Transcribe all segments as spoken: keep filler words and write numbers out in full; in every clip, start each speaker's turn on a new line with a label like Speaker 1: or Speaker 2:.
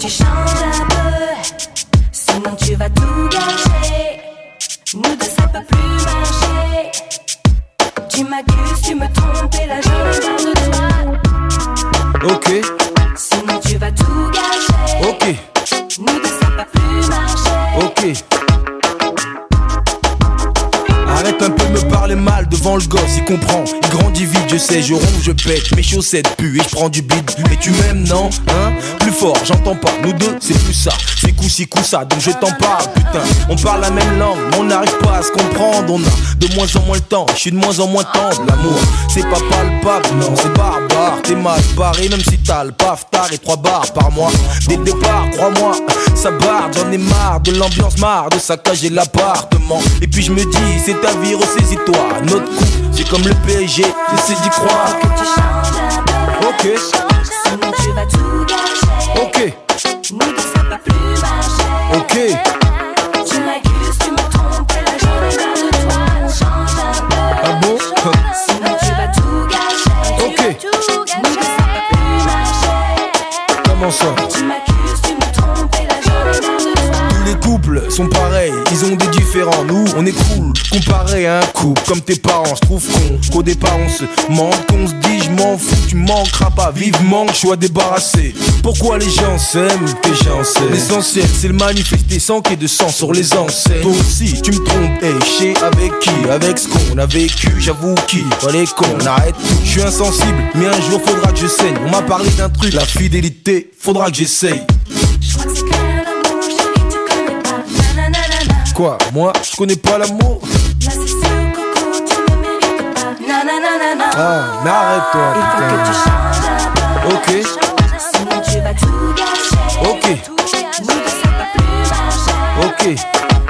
Speaker 1: tu changes un peu, sinon tu vas tout gâcher. Nous deux ça peut plus marcher. Tu m'accuses, tu me trompes et là je regarde de toi.
Speaker 2: Ok.
Speaker 1: Sinon tu vas tout gâcher.
Speaker 2: Ok.
Speaker 1: Nous deux ça peut plus marcher.
Speaker 2: Ok. Arrête un peu de me parler mal devant le gosse, il comprend, il grandit vite, je sais, je ronfle, je pète, mes chaussettes puent et je prends du bide. Mais tu m'aimes, non? Hein? Plus fort, j'entends pas, nous deux, c'est plus ça, c'est coup-ci, coup-ça, donc je t'en parle, putain. On parle la même langue, mais on n'arrive pas à se comprendre, on a de moins en moins le temps, je suis de moins en moins tendre. L'amour, c'est pas palpable, non, c'est barbare, t'es mal barré, même si t'as le paf, tard et trois bars par mois. Dès le départ, crois-moi, ça barre, j'en ai marre de l'ambiance, marre de saccager l'appartement. Et puis je me dis, c'est ta vie, ressaisis-toi. Notre coup, c'est comme le P S G, j'essaie d'y croire.
Speaker 1: Que tu changes un peu,
Speaker 2: ok.
Speaker 1: Sinon tu vas tout gâcher.
Speaker 2: Ok.
Speaker 1: Nous deux ça peut plus marcher.
Speaker 2: Ok.
Speaker 1: Tu m'accuses, tu me trompes et là je regarde de toi. Change un peu.
Speaker 2: Ah bon?
Speaker 1: Sinon tu vas tout gâcher.
Speaker 2: Ok.
Speaker 1: Nous deux ça peut plus marcher.
Speaker 2: Comment ça?
Speaker 1: Tu m'accuses, tu me trompes et là je regarde de toi.
Speaker 2: Tous les couples sont pareils, ils ont des différents. Nous, on est cool, comparé à un couple. Comme tes parents, je trouve con qu'au départ on se manque, qu'on se dit je m'en fous, tu manqueras pas. Vivement que je sois débarrassé. Pourquoi les gens s'aiment, tes gens s'aiment. L'essentiel c'est le manifester sans qu'il y ait de sang sur les enseignes. Toi aussi tu me trompes, hey, je sais avec qui? Avec ce qu'on a vécu, j'avoue qui? Toi les cons, on arrête tout. Je suis insensible, mais un jour faudra que je saigne. On m'a parlé d'un truc, la fidélité, faudra que j'essaye.
Speaker 1: Je crois que c'est clair l'amour, chérie, tu connais pas. Nananana.
Speaker 2: Quoi, moi, je connais pas l'amour?
Speaker 1: Là c'est sûr, coco, tu ne mérites pas. Nananana.
Speaker 2: Ah, mais arrête-toi,
Speaker 1: Il faut que tu
Speaker 2: putain.
Speaker 1: changes un peu.
Speaker 2: Ok.
Speaker 1: Sinon tu vas tout gâcher.
Speaker 2: Ok.
Speaker 1: Nous deux ça peut plus marcher.
Speaker 2: Ok.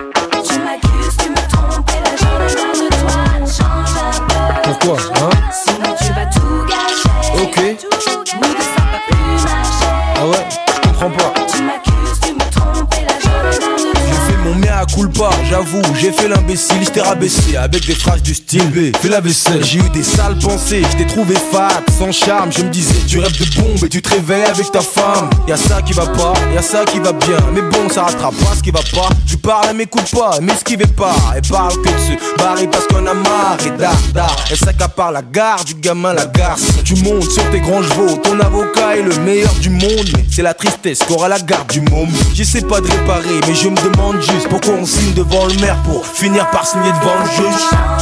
Speaker 1: Tu m'accuses, tu me trompes et là je regarde de toi. Change un peu.
Speaker 2: Pourquoi, hein?
Speaker 1: Sinon tu vas tout gâcher.
Speaker 2: Ok.
Speaker 1: Nous deux ça peut plus marcher.
Speaker 2: Ah ouais, je comprends pas.
Speaker 1: Tu m'accuses, tu me trompes et là je regarde de toi.
Speaker 2: J'ai fait mon mea culpa, j'avoue, j'ai fait l'imbécile, je t'ai rabaissé avec des phrases du style B, fais la vaisselle. J'ai eu des sales pensées, je t'ai trouvé fat, sans charme, je me disais, tu rêves de bombe et tu te réveilles avec ta femme. Y'a ça qui va pas, y'a ça qui va bien, mais bon, ça rattrape pas ce qui va pas. Je parle, elle m'écoute pas, elle m'esquive pas, elle parle que de se barrer parce qu'on a marre et d'art, d'art. Elle s'accapare la gare du gamin, la garce. Tu montes sur tes grands chevaux, ton avocat est le meilleur du monde, mais c'est la tristesse qu'aura la garde du môme. J'essaie pas de réparer, mais je me demande juste pourquoi on signe devant le maire pour finir par signer devant le juge.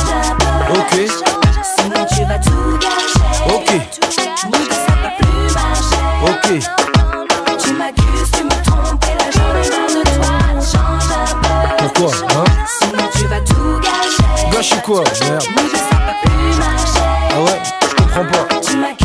Speaker 2: Ok.
Speaker 1: Sinon tu vas tout gâcher.
Speaker 2: Ok.
Speaker 1: Nous deux ça peut plus marcher.
Speaker 2: Ok.
Speaker 1: Tu m'accuses, tu me trompes et là je regarde de toi. Change un peu.
Speaker 2: Pourquoi, hein?
Speaker 1: Sinon tu vas tout gâcher.
Speaker 2: Gâcher quoi, merde?
Speaker 1: Nous deux ça peut plus marcher.
Speaker 2: Ah ouais, je comprends pas.
Speaker 1: Tu m'accuses,